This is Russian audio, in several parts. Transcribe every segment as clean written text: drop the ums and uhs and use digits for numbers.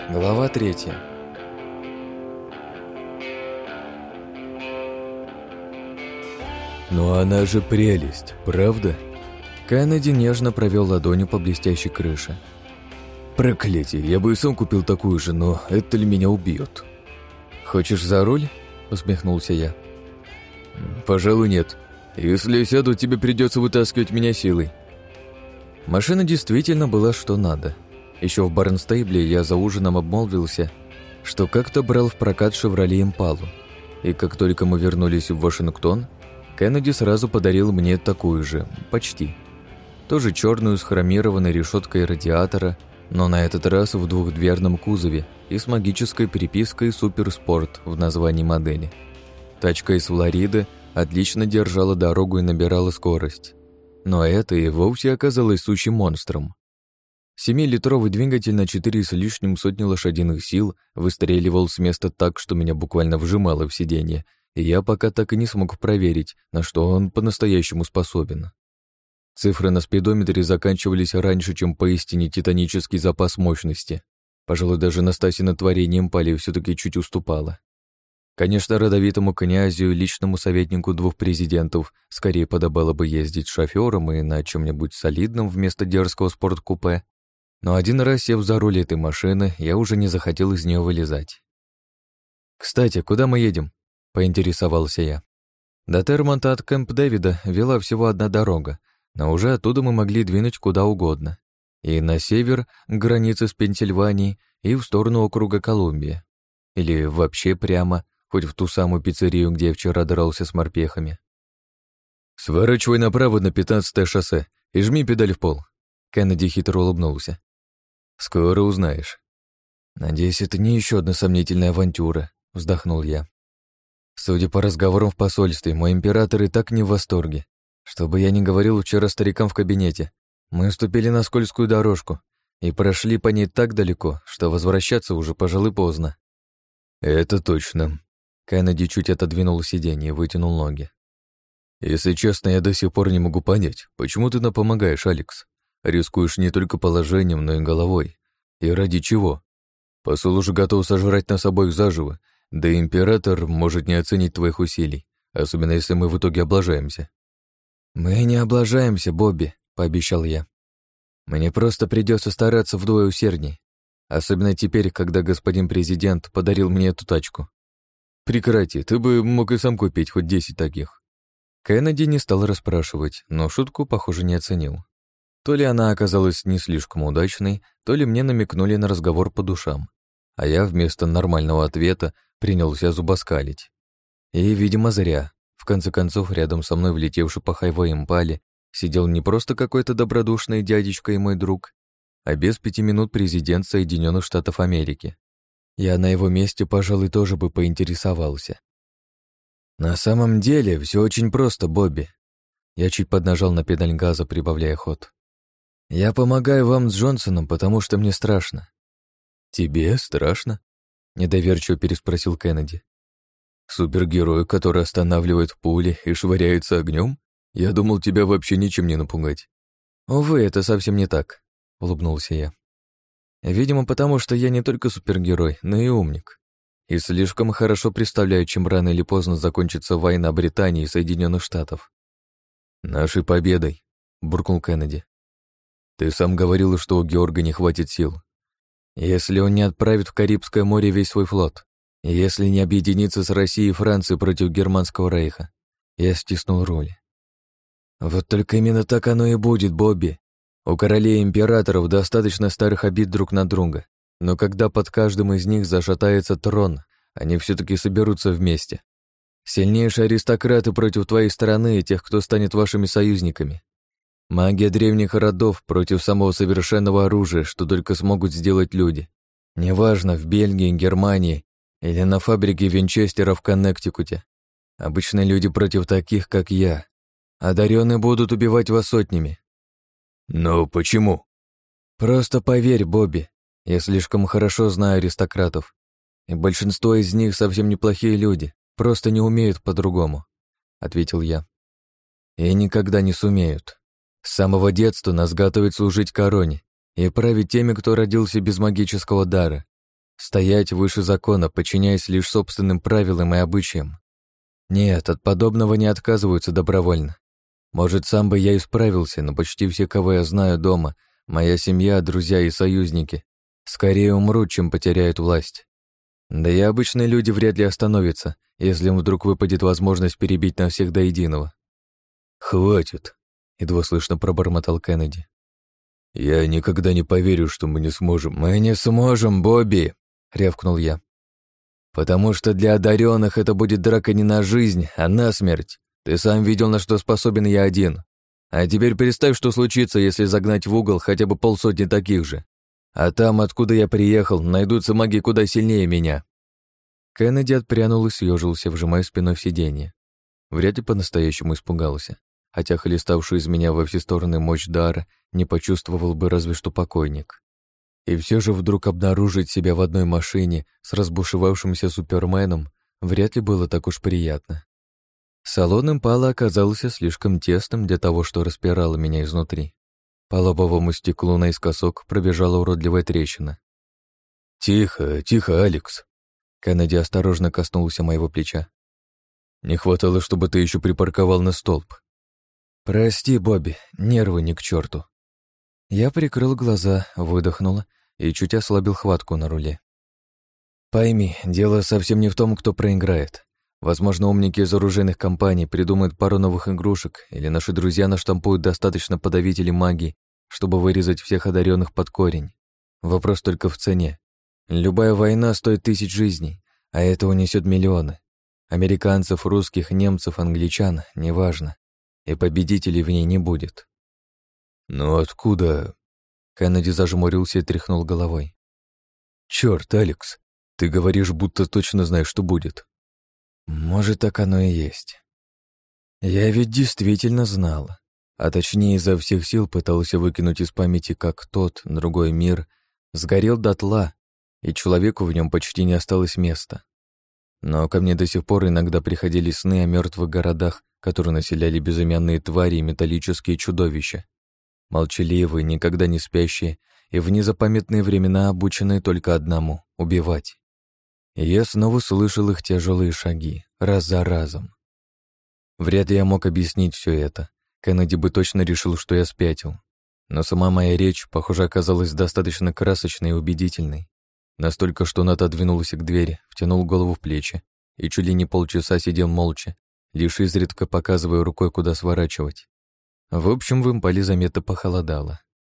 Глава 3. «Ну она же прелесть, правда?» Кеннеди нежно провел ладонью по блестящей крыше. «Проклятие, я бы и сам купил такую же, но это ли меня убьет?» «Хочешь за руль?» — усмехнулся я. «Пожалуй, нет. Если сяду, тебе придется вытаскивать меня силой». Машина действительно была что надо. Еще в Барнстейбле я за ужином обмолвился, что как-то брал в прокат «Шевроле Импалу». И как только мы вернулись в Вашингтон, Кеннеди сразу подарил мне такую же, почти. Тоже черную с хромированной решеткой радиатора, но на этот раз в двухдверном кузове и с магической припиской «Суперспорт» в названии модели. Тачка из Флориды отлично держала дорогу и набирала скорость. Но это и вовсе оказалось сущим монстром. 7-литровый двигатель на 4 с лишним сотни лошадиных сил выстреливал с места так, что меня буквально вжимало в сиденье, и я пока так и не смог проверить, на что он по-настоящему способен. Цифры на спидометре заканчивались раньше, чем поистине титанический запас мощности. Пожалуй, даже Настасьино творение Импали все-таки чуть уступало. Конечно, родовитому князю и личному советнику двух президентов скорее подобало бы ездить шофёром и на чем-нибудь солидном вместо дерзкого спорткупе, но один раз сев за руль этой машины, я уже не захотел из нее вылезать. «Кстати, куда мы едем?» — поинтересовался я. До Термонта от Кэмп-Дэвида вела всего одна дорога, но уже оттуда мы могли двинуть куда угодно. И на север, к границе с Пенсильванией, и в сторону округа Колумбия. Или вообще прямо, хоть в ту самую пиццерию, где я вчера дрался с морпехами. «Сворачивай направо на 15-е шоссе и жми педаль в пол». Кеннеди хитро улыбнулся. «Скоро узнаешь». «Надеюсь, это не еще одна сомнительная авантюра», — вздохнул я. Судя по разговорам в посольстве, мой император и так не в восторге. Что бы я ни говорил вчера старикам в кабинете, мы ступили на скользкую дорожку и прошли по ней так далеко, что возвращаться уже, пожалуй, поздно. «Это точно». Кеннеди чуть отодвинул сиденье и вытянул ноги. «Если честно, я до сих пор не могу понять, почему ты нам помогаешь, Алекс? Рискуешь не только положением, но и головой. И ради чего? Посол уже готов сожрать нас обоих заживо, да и император может не оценить твоих усилий, особенно если мы в итоге облажаемся». «Мы не облажаемся, Бобби», — пообещал я. «Мне просто придется стараться вдвое усердней, особенно теперь, когда господин президент подарил мне эту тачку». «Прекрати, ты бы мог и сам купить хоть 10 таких». Кеннеди не стал расспрашивать, но шутку, похоже, не оценил. То ли она оказалась не слишком удачной, то ли мне намекнули на разговор по душам, а я вместо нормального ответа принялся зубоскалить. И, видимо, зря. В конце концов, рядом со мной, влетевший по хайвей Импале, сидел не просто какой-то добродушный дядечка и мой друг, а без 5 минут президент Соединенных Штатов Америки. Я на его месте, пожалуй, тоже бы поинтересовался. «На самом деле, все очень просто, Бобби». Я чуть поднажал на педаль газа, прибавляя ход. «Я помогаю вам с Джонсоном, потому что мне страшно». «Тебе страшно?» — недоверчиво переспросил Кеннеди. «Супергерой, который останавливает пули и швыряется огнем? Я думал, тебя вообще ничем не напугать». «Увы, это совсем не так», — улыбнулся я. «Видимо, потому что я не только супергерой, но и умник. И слишком хорошо представляю, чем рано или поздно закончится война Британии и Соединенных Штатов». «Нашей победой», — буркнул Кеннеди. «Ты сам говорил, что у Георга не хватит сил. Если он не отправит в Карибское море весь свой флот, если не объединится с Россией и Францией против Германского рейха». Я стиснул руль. «Вот только именно так оно и будет, Бобби. У королей и императоров достаточно старых обид друг на друга, но когда под каждым из них зашатается трон, они все-таки соберутся вместе. Сильнейшие аристократы против твоей страны и тех, кто станет вашими союзниками. Магия древних родов против самого совершенного оружия, что только смогут сделать люди. Неважно, в Бельгии, Германии или на фабрике Винчестера в Коннектикуте. Обычные люди против таких, как я. Одаренные будут убивать вас сотнями». «Но почему?» «Просто поверь, Бобби, я слишком хорошо знаю аристократов, и большинство из них совсем неплохие люди, просто не умеют по-другому», — ответил я. «И никогда не сумеют. С самого детства нас готовят служить короне и править теми, кто родился без магического дара. Стоять выше закона, подчиняясь лишь собственным правилам и обычаям. Нет, от подобного не отказываются добровольно. Может, сам бы я и справился, но почти все, кого я знаю дома, моя семья, друзья и союзники, скорее умрут, чем потеряют власть. Да и обычные люди вряд ли остановятся, если им вдруг выпадет возможность перебить на всех до единого. «Хватит», — едва слышно пробормотал Кеннеди. «Я никогда не поверю, что мы не сможем». «Мы не сможем, Бобби!» — рявкнул я. «Потому что для одаренных это будет драка не на жизнь, а на смерть. Ты сам видел, на что способен я один. А теперь представь, что случится, если загнать в угол хотя бы полсотни таких же. А там, откуда я приехал, найдутся маги куда сильнее меня». Кеннеди отпрянул и съежился, вжимая спиной в сиденье. Вряд ли по-настоящему испугался, хотя хлеставшую из меня во все стороны мощь дара не почувствовал бы разве что покойник. И все же вдруг обнаружить себя в одной машине с разбушевавшимся суперменом вряд ли было так уж приятно. Салон импала оказался слишком тесным для того, что распирало меня изнутри. По лобовому стеклу наискосок пробежала уродливая трещина. «Тихо, тихо, Алекс!» Кеннеди осторожно коснулся моего плеча. «Не хватало, чтобы ты еще припарковал на столб». «Прости, Бобби, нервы ни к черту». Я прикрыл глаза, выдохнул и чуть ослабил хватку на руле. «Пойми, дело совсем не в том, кто проиграет. Возможно, умники из оружейных компаний придумают пару новых игрушек, или наши друзья наштампуют достаточно подавителей магии, чтобы вырезать всех одаренных под корень. Вопрос только в цене. Любая война стоит 1000 жизней, а это унесет миллионы. Американцев, русских, немцев, англичан — неважно. И победителей в ней не будет». «Но откуда?» Кеннеди зажмурился и тряхнул головой. «Чёрт, Алекс, ты говоришь, будто точно знаешь, что будет». «Может, так оно и есть. Я ведь действительно знал, а точнее изо всех сил пытался выкинуть из памяти, как тот, другой мир, сгорел дотла, и человеку в нем почти не осталось места. Но ко мне до сих пор иногда приходили сны о мертвых городах, которые населяли безымянные твари и металлические чудовища. Молчаливые, никогда не спящие и в незапамятные времена обученные только одному — убивать. И я снова слышал их тяжелые шаги, раз за разом. Вряд ли я мог объяснить все это. Кеннеди бы точно решил, что я спятил. Но сама моя речь, похоже, оказалась достаточно красочной и убедительной. Настолько, что он отодвинулся к двери, втянул голову в плечи и чуть ли не полчаса сидел молча, лишь изредка показывая рукой, куда сворачивать. В общем, в импале заметно похолодало.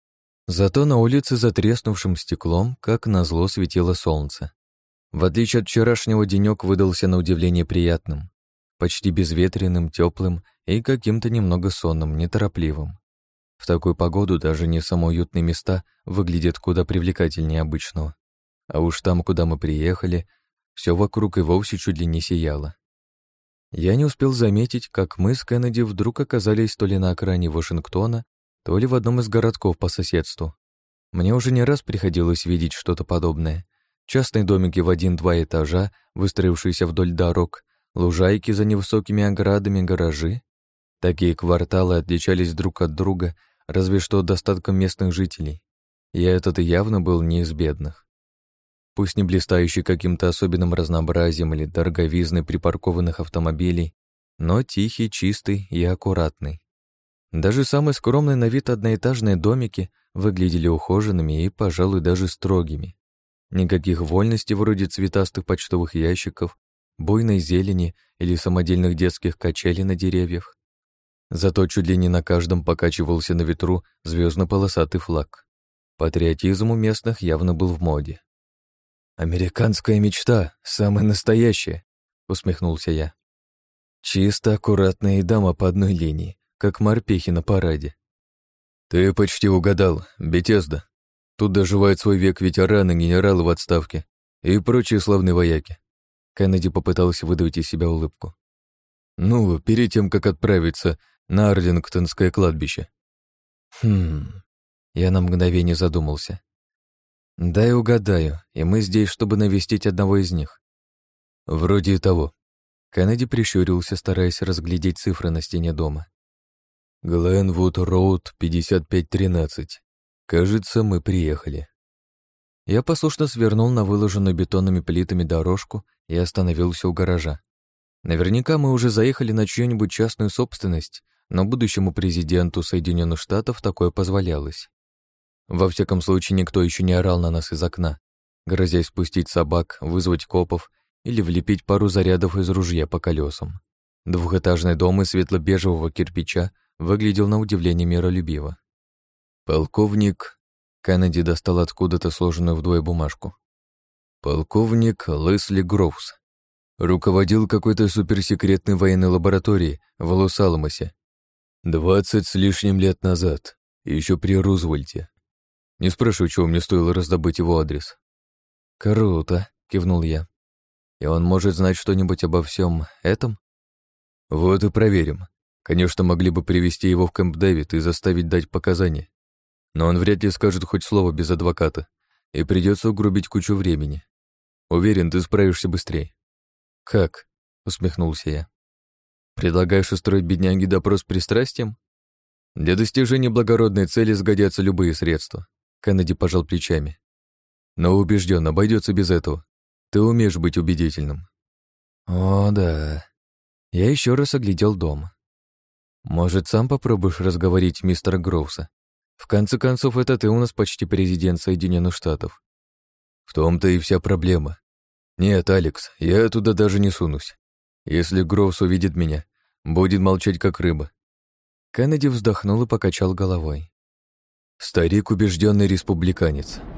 Зато на улице за треснувшим стеклом, как назло, светило солнце. В отличие от вчерашнего, денёк выдался на удивление приятным, почти безветренным, теплым и каким-то немного сонным, неторопливым. В такую погоду даже не самые уютные места выглядят куда привлекательнее обычного. А уж там, куда мы приехали, все вокруг и вовсе чуть ли не сияло. Я не успел заметить, как мы с Кеннеди вдруг оказались то ли на окраине Вашингтона, то ли в одном из городков по соседству. Мне уже не раз приходилось видеть что-то подобное. Частные домики в 1-2 этажа, выстроившиеся вдоль дорог, лужайки за невысокими оградами, гаражи. Такие кварталы отличались друг от друга, разве что достатком местных жителей. И этот явно был не из бедных. Пусть не блистающий каким-то особенным разнообразием или дороговизной припаркованных автомобилей, но тихий, чистый и аккуратный. Даже самые скромные на вид одноэтажные домики выглядели ухоженными и, пожалуй, даже строгими. Никаких вольностей вроде цветастых почтовых ящиков, буйной зелени или самодельных детских качелей на деревьях. Зато чуть ли не на каждом покачивался на ветру звездно-полосатый флаг. Патриотизм у местных явно был в моде. «Американская мечта, самая настоящая», — усмехнулся я. «Чисто, аккуратная и дама по одной линии, как морпехи на параде». «Ты почти угадал, Бетезда. Тут доживают свой век ветераны, генералы в отставке и прочие славные вояки». Кеннеди попытался выдавить из себя улыбку. «Ну, перед тем, как отправиться на Арлингтонское кладбище». Я на мгновение задумался. «Дай угадаю, и мы здесь, чтобы навестить одного из них». «Вроде того». Кеннеди прищурился, стараясь разглядеть цифры на стене дома. Гленвуд Роуд, 5513. Кажется, мы приехали. Я послушно свернул на выложенную бетонными плитами дорожку и остановился у гаража. Наверняка мы уже заехали на чью-нибудь частную собственность, но будущему президенту Соединенных Штатов такое позволялось. Во всяком случае, никто еще не орал на нас из окна, грозясь спустить собак, вызвать копов или влепить пару зарядов из ружья по колесам. Двухэтажный дом из светло-бежевого кирпича выглядел на удивление миролюбиво. Полковник... Кеннеди достал откуда-то сложенную вдвое бумажку. Полковник Лесли Гроувс. Руководил какой-то суперсекретной военной лабораторией в Лос-Аламосе 20 с лишним лет назад, еще при Рузвельте. Не спрашивай, чего мне стоило раздобыть его адрес. «Круто», — кивнул я. «И он может знать что-нибудь обо всем этом?» «Вот и проверим. Конечно, могли бы привести его в Кэмп-Дэвид и заставить дать показания. Но он вряд ли скажет хоть слово без адвоката, и придется угробить кучу времени. Уверен, ты справишься быстрее». «Как?» — усмехнулся я. «Предлагаешь устроить бедняге допрос с пристрастием?» «Для достижения благородной цели сгодятся любые средства», — Кеннеди пожал плечами. «Но убежден, обойдется без этого. Ты умеешь быть убедительным». «О, да». Я еще раз оглядел дом. «Может, сам попробуешь разговорить мистера Гроувса? В конце концов, это ты у нас почти президент Соединенных Штатов». «В том-то и вся проблема. Нет, Алекс, я туда даже не сунусь. Если Гроувс увидит меня, будет молчать как рыба». Кеннеди вздохнул и покачал головой. «Старик убежденный республиканец.